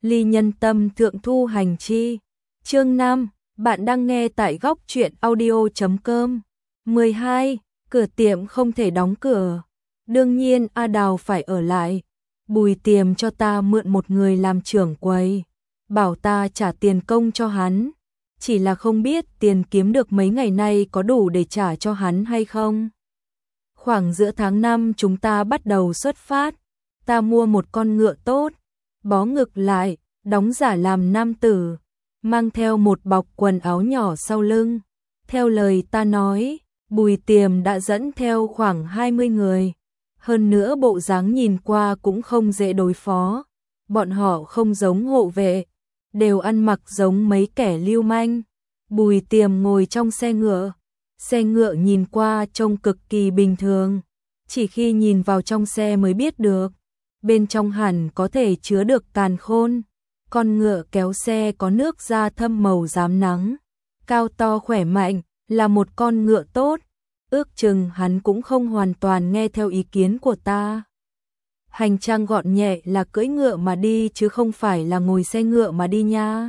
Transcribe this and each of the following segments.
ly nhân tâm thượng thu hành chi. Chương 5, bạn đang nghe tại góc truyện audio.com. 12. Cửa tiệm không thể đóng cửa. Đương nhiên A Đào phải ở lại. Bùi Tiềm cho ta mượn một người làm trưởng quầy, bảo ta trả tiền công cho hắn. Chỉ là không biết tiền kiếm được mấy ngày nay có đủ để trả cho hắn hay không. Khoảng giữa tháng 5 chúng ta bắt đầu xuất phát. Ta mua một con ngựa tốt, bó ngực lại, đóng giả làm nam tử, mang theo một bọc quần áo nhỏ sau lưng. Theo lời ta nói, Bùi Tiềm đã dẫn theo khoảng 20 người. Hơn nữa bộ dáng nhìn qua cũng không dễ đối phó. Bọn họ không giống hộ vệ, đều ăn mặc giống mấy kẻ lưu manh. Bùi Tiềm ngồi trong xe ngựa. Xe ngựa nhìn qua trông cực kỳ bình thường. Chỉ khi nhìn vào trong xe mới biết được. Bên trong hẳn có thể chứa được càn khôn. Con ngựa kéo xe có nước da thâm màu rám nắng. Cao to khỏe mạnh, là một con ngựa tốt. Ước chừng hắn cũng không hoàn toàn nghe theo ý kiến của ta. Hành trang gọn nhẹ là cưỡi ngựa mà đi chứ không phải là ngồi xe ngựa mà đi nha.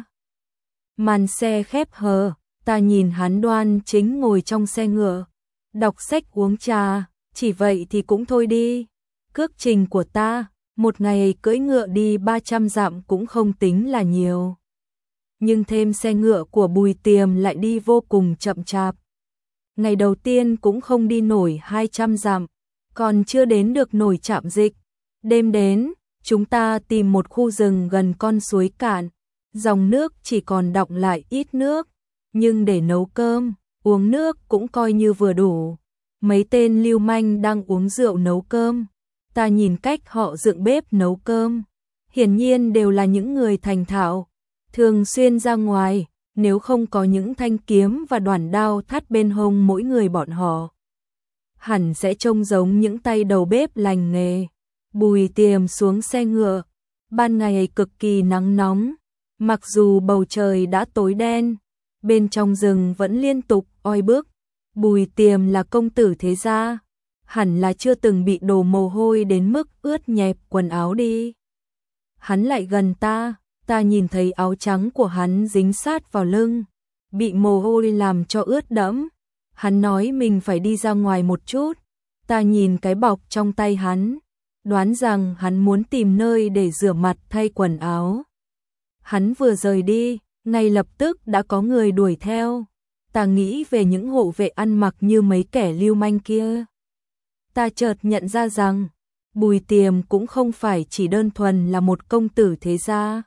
Màn xe khép hờ, ta nhìn hắn đoan chính ngồi trong xe ngựa, đọc sách uống trà, chỉ vậy thì cũng thôi đi. Cước trình của ta, một ngày cưỡi ngựa đi 300 dặm cũng không tính là nhiều. Nhưng thêm xe ngựa của Bùi Tiềm lại đi vô cùng chậm chạp. Ngày đầu tiên cũng không đi nổi 200 dặm, còn chưa đến được nổi Trạm Dịch. Đêm đến, chúng ta tìm một khu rừng gần con suối cạn, dòng nước chỉ còn đọng lại ít nước, nhưng để nấu cơm, uống nước cũng coi như vừa đủ. Mấy tên lưu manh đang uống rượu nấu cơm, ta nhìn cách họ dựng bếp nấu cơm, hiển nhiên đều là những người thành thạo, thường xuyên ra ngoài, nếu không có những thanh kiếm và đoản đao thắt bên hông mỗi người bọn họ, hẳn sẽ trông giống những tay đầu bếp lành nghề. Bùi Tiềm xuống xe ngựa, ban ngày cực kỳ nắng nóng, mặc dù bầu trời đã tối đen, bên trong rừng vẫn liên tục oi bức. Bùi Tiềm là công tử thế gia, hẳn là chưa từng bị đổ mồ hôi đến mức ướt nhẹp quần áo đi. Hắn lại gần ta, ta nhìn thấy áo trắng của hắn dính sát vào lưng, bị mồ hôi làm cho ướt đẫm. Hắn nói mình phải đi ra ngoài một chút, ta nhìn cái bọc trong tay hắn, đoán rằng hắn muốn tìm nơi để rửa mặt thay quần áo. Hắn vừa rời đi, ngay lập tức đã có người đuổi theo. Ta nghĩ về những hộ vệ ăn mặc như mấy kẻ lưu manh kia. Ta chợt nhận ra rằng, Bùi Tiềm cũng không phải chỉ đơn thuần là một công tử thế gia.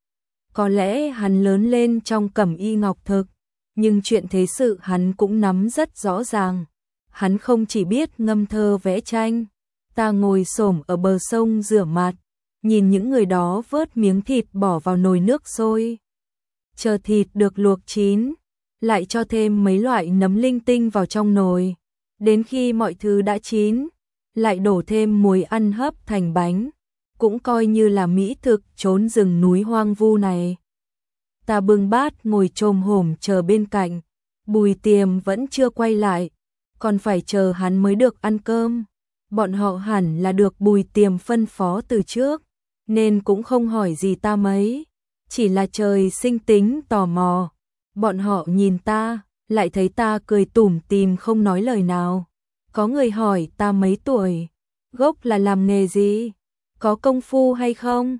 Có lẽ hắn lớn lên trong cẩm y ngọc thực, nhưng chuyện thế sự hắn cũng nắm rất rõ ràng. Hắn không chỉ biết ngâm thơ vẽ tranh. Ta ngồi xổm ở bờ sông rửa mặt, nhìn những người đó vớt miếng thịt bỏ vào nồi nước sôi. Chờ thịt được luộc chín, lại cho thêm mấy loại nấm linh tinh vào trong nồi. Đến khi mọi thứ đã chín, lại đổ thêm muối ăn hấp thành bánh, cũng coi như là mỹ thực chốn rừng núi hoang vu này. Ta bưng bát ngồi chồm hổm chờ bên cạnh, Bùi Tiềm vẫn chưa quay lại, còn phải chờ hắn mới được ăn cơm. Bọn họ hẳn là được Bùi Tiềm phân phó từ trước, nên cũng không hỏi gì ta mấy, chỉ là trời sinh tính tò mò. Bọn họ nhìn ta, lại thấy ta cười tủm tỉm không nói lời nào. Có người hỏi ta mấy tuổi, gốc là làm nghề gì, có công phu hay không?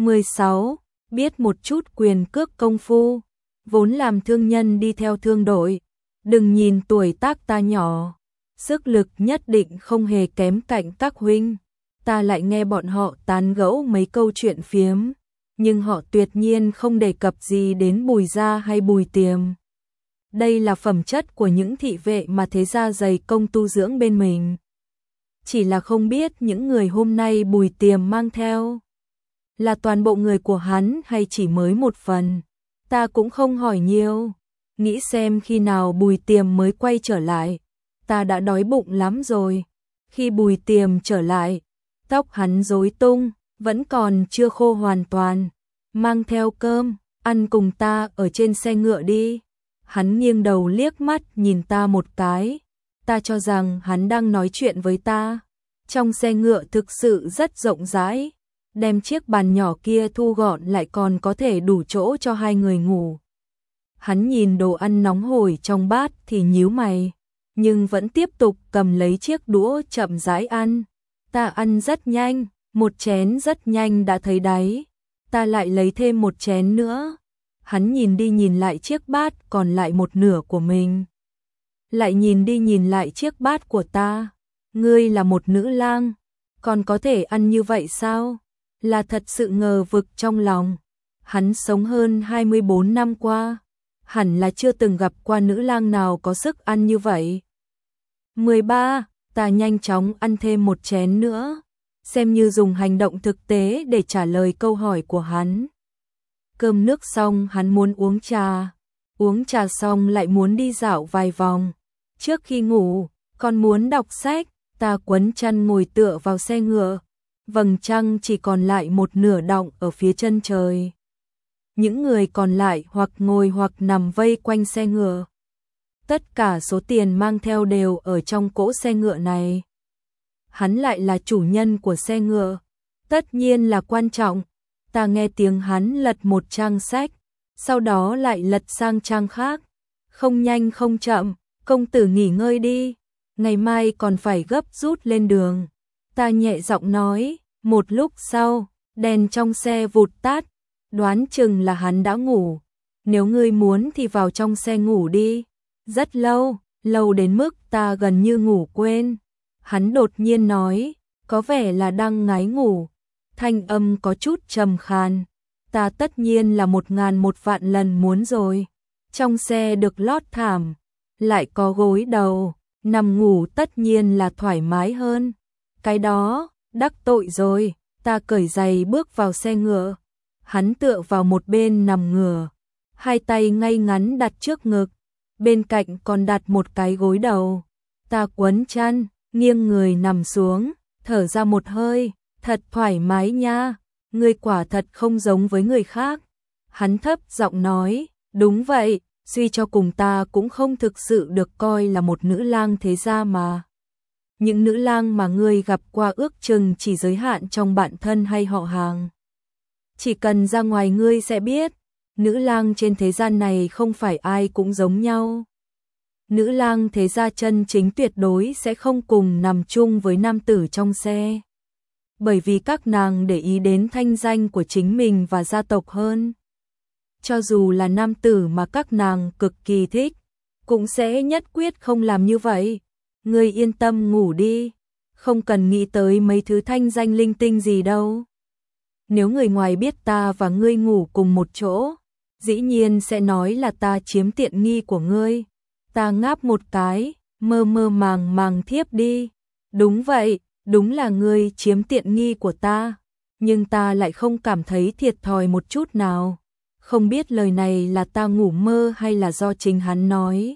16, biết một chút quyền cước công phu, vốn làm thương nhân đi theo thương đội. Đừng nhìn tuổi tác ta nhỏ, sức lực nhất định không hề kém cạnh các huynh. Ta lại nghe bọn họ tán gẫu mấy câu chuyện phiếm, nhưng họ tuyệt nhiên không đề cập gì đến Bùi gia hay Bùi Tiềm. Đây là phẩm chất của những thị vệ mà thế gia dày công tu dưỡng bên mình. Chỉ là không biết những người hôm nay Bùi Tiềm mang theo là toàn bộ người của hắn hay chỉ mới một phần. Ta cũng không hỏi nhiều, nghĩ xem khi nào Bùi Tiềm mới quay trở lại. Ta đã đói bụng lắm rồi. Khi Bùi Tiềm trở lại, tóc hắn rối tung, vẫn còn chưa khô hoàn toàn. Mang theo cơm, ăn cùng ta ở trên xe ngựa đi. Hắn nghiêng đầu liếc mắt nhìn ta một cái. Ta cho rằng hắn đang nói chuyện với ta. Trong xe ngựa thực sự rất rộng rãi. đem chiếc bàn nhỏ kia thu gọn lại còn có thể đủ chỗ cho hai người ngủ. Hắn nhìn đồ ăn nóng hổi trong bát thì nhíu mày, nhưng vẫn tiếp tục cầm lấy chiếc đũa chậm rãi ăn. Ta ăn rất nhanh, một chén rất nhanh đã thấy đáy, ta lại lấy thêm một chén nữa. Hắn nhìn đi nhìn lại chiếc bát còn lại một nửa của mình. Lại nhìn đi nhìn lại chiếc bát của ta. Ngươi là một nữ lang, còn có thể ăn như vậy sao? Là thật sự ngờ vực trong lòng. Hắn sống hơn 24 năm qua, hẳn là chưa từng gặp qua nữ lang nào có sức ăn như vậy. 13. Ta nhanh chóng ăn thêm một chén nữa, xem như dùng hành động thực tế để trả lời câu hỏi của hắn. Cơm nước xong hắn muốn uống trà xong lại muốn đi dạo vài vòng. Trước khi ngủ, còn muốn đọc sách. Ta quấn chăn ngồi tựa vào xe ngựa, vầng trăng chỉ còn lại một nửa đọng ở phía chân trời. Những người còn lại hoặc ngồi hoặc nằm vây quanh xe ngựa. Tất cả số tiền mang theo đều ở trong cỗ xe ngựa này. Hắn lại là chủ nhân của xe ngựa, tất nhiên là quan trọng. Ta nghe tiếng hắn lật một trang sách, sau đó lại lật sang trang khác. Không nhanh không chậm, công tử nghỉ ngơi đi, ngày mai còn phải gấp rút lên đường. Ta nhẹ giọng nói. Một lúc sau, đèn trong xe vụt tắt, đoán chừng là hắn đã ngủ. Nếu ngươi muốn thì vào trong xe ngủ đi. Rất lâu, lâu đến mức ta gần như ngủ quên. Hắn đột nhiên nói, có vẻ là đang ngái ngủ. Thanh âm có chút trầm khàn. Ta tất nhiên là 1000 lần muốn rồi. Trong xe được lót thảm, lại có gối đầu, nằm ngủ tất nhiên là thoải mái hơn. Cái đó, đắc tội rồi. Ta cởi giày bước vào xe ngựa. Hắn tựa vào một bên nằm ngửa, hai tay ngay ngắn đặt trước ngực, bên cạnh còn đặt một cái gối đầu. Ta quấn chăn, nghiêng người nằm xuống, thở ra một hơi, thật thoải mái nha, ngươi quả thật không giống với người khác. Hắn thấp giọng nói, đúng vậy, suy cho cùng ta cũng không thực sự được coi là một nữ lang thế gia mà. Những nữ lang mà ngươi gặp qua ước chừng chỉ giới hạn trong bạn thân hay họ hàng. Chỉ cần ra ngoài ngươi sẽ biết, nữ lang trên thế gian này không phải ai cũng giống nhau. Nữ lang thế gia chân chính tuyệt đối sẽ không cùng nằm chung với nam tử trong xe. Bởi vì các nàng để ý đến thanh danh của chính mình và gia tộc hơn. Cho dù là nam tử mà các nàng cực kỳ thích, cũng sẽ nhất quyết không làm như vậy. Ngươi yên tâm ngủ đi, không cần nghĩ tới mấy thứ thanh danh linh tinh gì đâu. Nếu người ngoài biết ta và ngươi ngủ cùng một chỗ, dĩ nhiên sẽ nói là ta chiếm tiện nghi của ngươi. Ta ngáp một cái, mơ mơ màng màng thiếp đi. Đúng vậy, đúng là ngươi chiếm tiện nghi của ta, nhưng ta lại không cảm thấy thiệt thòi một chút nào. Không biết lời này là ta ngủ mơ hay là do chính hắn nói.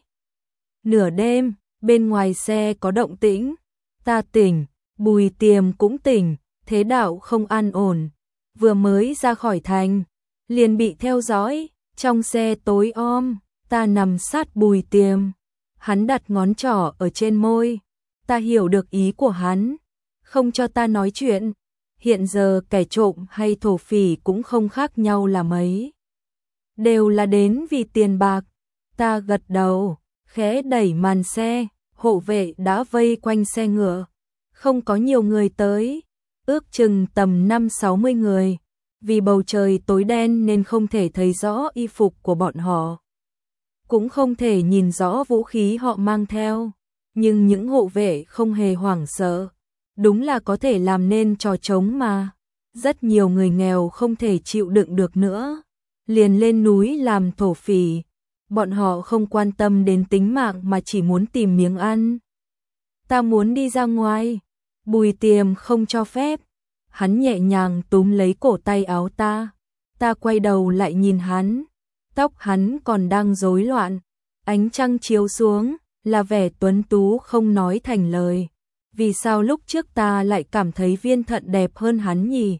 Nửa đêm, bên ngoài xe có động tĩnh, ta tỉnh, Bùi Tiềm cũng tỉnh, thế đạo không an ổn. Vừa mới ra khỏi thành, liền bị theo dõi, trong xe tối om, ta nằm sát Bùi Tiềm. Hắn đặt ngón trỏ ở trên môi, ta hiểu được ý của hắn, không cho ta nói chuyện. Hiện giờ kẻ trộm hay thổ phỉ cũng không khác nhau là mấy. Đều là đến vì tiền bạc. Ta gật đầu, khẽ đẩy màn xe, hộ vệ đã vây quanh xe ngựa. Không có nhiều người tới, ước chừng tầm 50-60 người. Vì bầu trời tối đen nên không thể thấy rõ y phục của bọn họ. Cũng không thể nhìn rõ vũ khí họ mang theo. Nhưng những hộ vệ không hề hoảng sợ. Đúng là có thể làm nên trò trống mà. Rất nhiều người nghèo không thể chịu đựng được nữa, liền lên núi làm thổ phỉ. Bọn họ không quan tâm đến tính mạng mà chỉ muốn tìm miếng ăn. Ta muốn đi ra ngoài. Bùi Tiềm không cho phép. Hắn nhẹ nhàng túm lấy cổ tay áo ta. Ta quay đầu lại nhìn hắn. Tóc hắn còn đang rối loạn. Ánh trăng chiếu xuống, là vẻ tuấn tú không nói thành lời. Vì sao lúc trước ta lại cảm thấy Viên Thận đẹp hơn hắn nhỉ?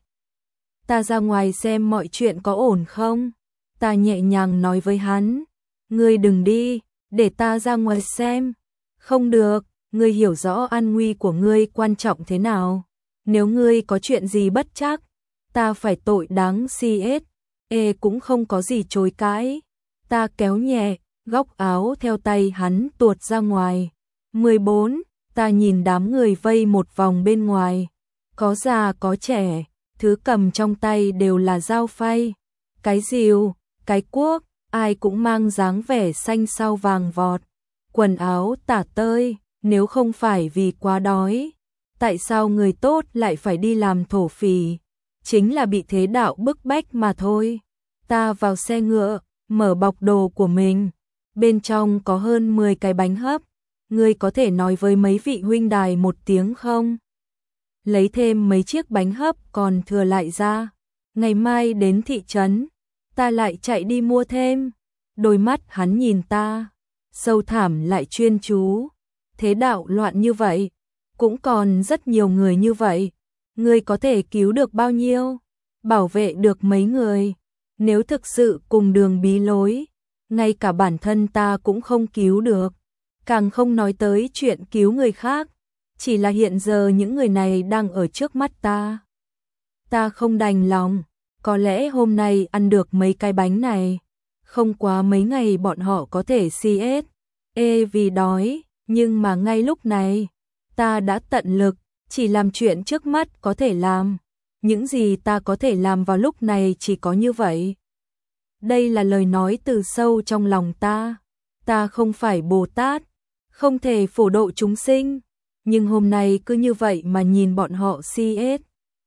Ta ra ngoài xem mọi chuyện có ổn không? Ta nhẹ nhàng nói với hắn. Ngươi đừng đi, để ta ra ngoài xem. Không được, ngươi hiểu rõ an nguy của ngươi quan trọng thế nào. Nếu ngươi có chuyện gì bất trắc, Ta phải tội đáng CS, cũng không có gì chối cãi. Ta kéo nhẹ, góc áo theo tay hắn tuột ra ngoài. 14, ta nhìn đám người vây một vòng bên ngoài. Có già có trẻ, thứ cầm trong tay đều là dao phay, cái rìu, cái cuốc, ai cũng mang dáng vẻ xanh sao vàng vọt. Quần áo tả tơi, nếu không phải vì quá đói. Tại sao người tốt lại phải đi làm thổ phỉ? Chính là bị thế đạo bức bách mà thôi. Ta vào xe ngựa, mở bọc đồ của mình. Bên trong có hơn 10 cái bánh hấp. Ngươi có thể nói với mấy vị huynh đài một tiếng không? Lấy thêm mấy chiếc bánh hấp còn thừa lại ra. Ngày mai đến thị trấn, ta lại chạy đi mua thêm. Đôi mắt hắn nhìn ta, sâu thẳm lại chuyên chú. Thế đạo loạn như vậy, cũng còn rất nhiều người như vậy. Ngươi có thể cứu được bao nhiêu? Bảo vệ được mấy người? Nếu thực sự cùng đường bí lối, ngay cả bản thân ta cũng không cứu được. Càng không nói tới chuyện cứu người khác. Chỉ là hiện giờ những người này đang ở trước mắt ta. Ta không đành lòng. Có lẽ hôm nay ăn được mấy cái bánh này, không quá mấy ngày bọn họ có thể CS. Vì đói, nhưng mà ngay lúc này, ta đã tận lực, chỉ làm chuyện trước mắt có thể làm. Những gì ta có thể làm vào lúc này chỉ có như vậy. Đây là lời nói từ sâu trong lòng ta. Ta không phải Bồ Tát, không thể phổ độ chúng sinh. Nhưng hôm nay cứ như vậy mà nhìn bọn họ CS.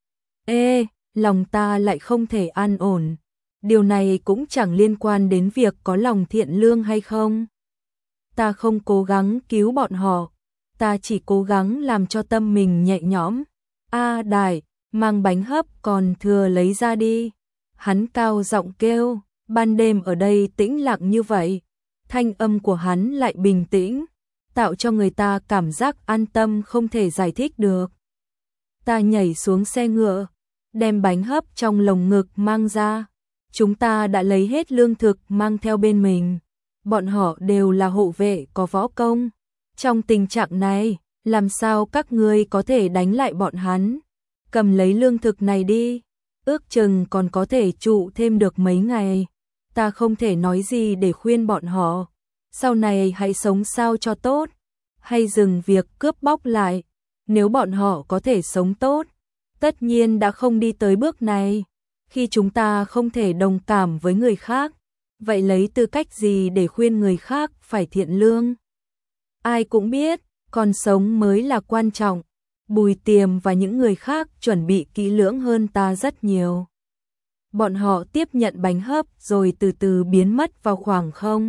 Lòng ta lại không thể an ổn. Điều này cũng chẳng liên quan đến việc có lòng thiện lương hay không. Ta không cố gắng cứu bọn họ. Ta chỉ cố gắng làm cho tâm mình nhẹ nhõm. Đại, mang bánh hấp còn thừa lấy ra đi. Hắn cao giọng kêu, ban đêm ở đây tĩnh lặng như vậy. Thanh âm của hắn lại bình tĩnh, tạo cho người ta cảm giác an tâm không thể giải thích được. Ta nhảy xuống xe ngựa, đem bánh hấp trong lồng ngực mang ra. Chúng ta đã lấy hết lương thực mang theo bên mình. Bọn họ đều là hộ vệ có võ công. Trong tình trạng này, làm sao các ngươi có thể đánh lại bọn hắn? Cầm lấy lương thực này đi, ước chừng còn có thể trụ thêm được mấy ngày. Ta không thể nói gì để khuyên bọn họ. Sau này hãy sống sao cho tốt, hay dừng việc cướp bóc lại. Nếu bọn họ có thể sống tốt, tất nhiên đã không đi tới bước này. Khi chúng ta không thể đồng cảm với người khác, vậy lấy tư cách gì để khuyên người khác phải thiện lương? Ai cũng biết, còn sống mới là quan trọng. Bùi Tiềm và những người khác chuẩn bị kỹ lưỡng hơn ta rất nhiều. Bọn họ tiếp nhận bánh hấp rồi từ từ biến mất vào khoảng không.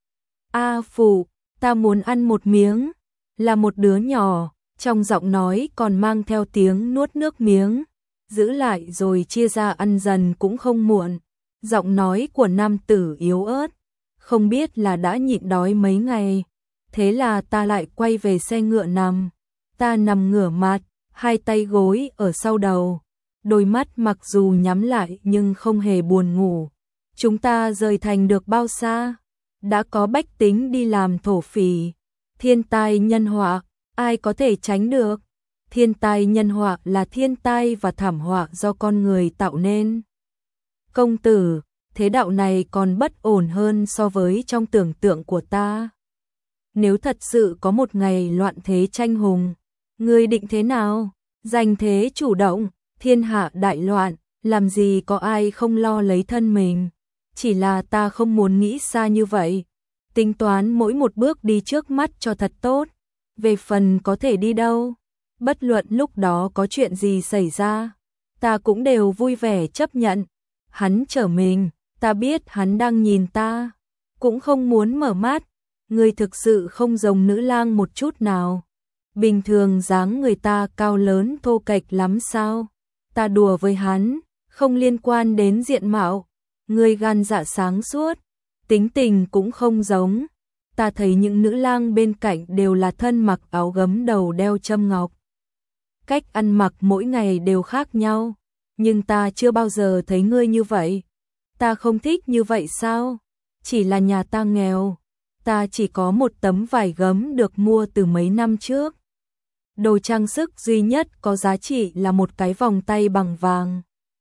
Phụ, ta muốn ăn một miếng. Là một đứa nhỏ, trong giọng nói còn mang theo tiếng nuốt nước miếng. Giữ lại rồi chia ra ăn dần cũng không muộn. Giọng nói của nam tử yếu ớt, không biết là đã nhịn đói mấy ngày. Thế là ta lại quay về xe ngựa nằm. Ta nằm ngửa mặt, hai tay gối ở sau đầu. Đôi mắt mặc dù nhắm lại nhưng không hề buồn ngủ. Chúng ta rời thành được bao xa? Đã có bách tính đi làm thổ phỉ. Thiên tai nhân họa, ai có thể tránh được? Thiên tai nhân họa là thiên tai và thảm họa do con người tạo nên. Công tử, thế đạo này còn bất ổn hơn so với trong tưởng tượng của ta. Nếu thật sự có một ngày loạn thế tranh hùng, ngươi định thế nào? Giành thế chủ động, thiên hạ đại loạn, làm gì có ai không lo lấy thân mình. Chỉ là ta không muốn nghĩ xa như vậy. Tính toán mỗi một bước đi trước mắt cho thật tốt. Về phần có thể đi đâu, bất luận lúc đó có chuyện gì xảy ra, ta cũng đều vui vẻ chấp nhận. Hắn trở mình, ta biết hắn đang nhìn ta, cũng không muốn mở mắt. Ngươi thực sự không giống nữ lang một chút nào. Bình thường dáng người ta cao lớn thô kệch lắm sao? Ta đùa với hắn, không liên quan đến diện mạo. Ngươi gan dạ sáng suốt, tính tình cũng không giống. Ta thấy những nữ lang bên cạnh đều là thân mặc áo gấm đầu đeo châm ngọc. Cách ăn mặc mỗi ngày đều khác nhau, nhưng ta chưa bao giờ thấy ngươi như vậy. Ta không thích như vậy sao? Chỉ là nhà ta nghèo, ta chỉ có một tấm vải gấm được mua từ mấy năm trước. Đồ trang sức duy nhất có giá trị là một cái vòng tay bằng vàng.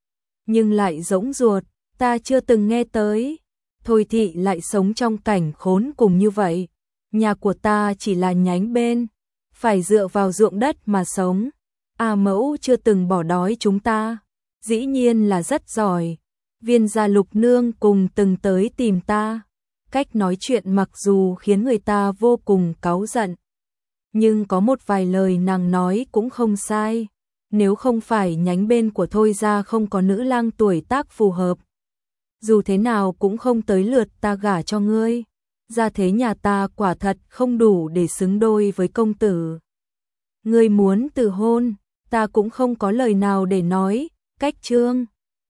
nhưng lại rỗng ruột, ta chưa từng nghe tới. Thôi thị lại sống trong cảnh khốn cùng như vậy. Nhà của ta chỉ là nhánh bên, phải dựa vào ruộng đất mà sống. A Mẫu chưa từng bỏ đói chúng ta, dĩ nhiên là rất giỏi. Viên gia Lục nương cùng từng tới tìm ta. Cách nói chuyện mặc dù khiến người ta vô cùng cáu giận, nhưng có một vài lời nàng nói cũng không sai. Nếu không phải nhánh bên của Thôi gia không có nữ lang tuổi tác phù hợp, dù thế nào cũng không tới lượt ta gả cho ngươi. Gia thế nhà ta quả thật không đủ để xứng đôi với công tử. Ngươi muốn từ hôn, ta cũng không có lời nào để nói. Cách Trương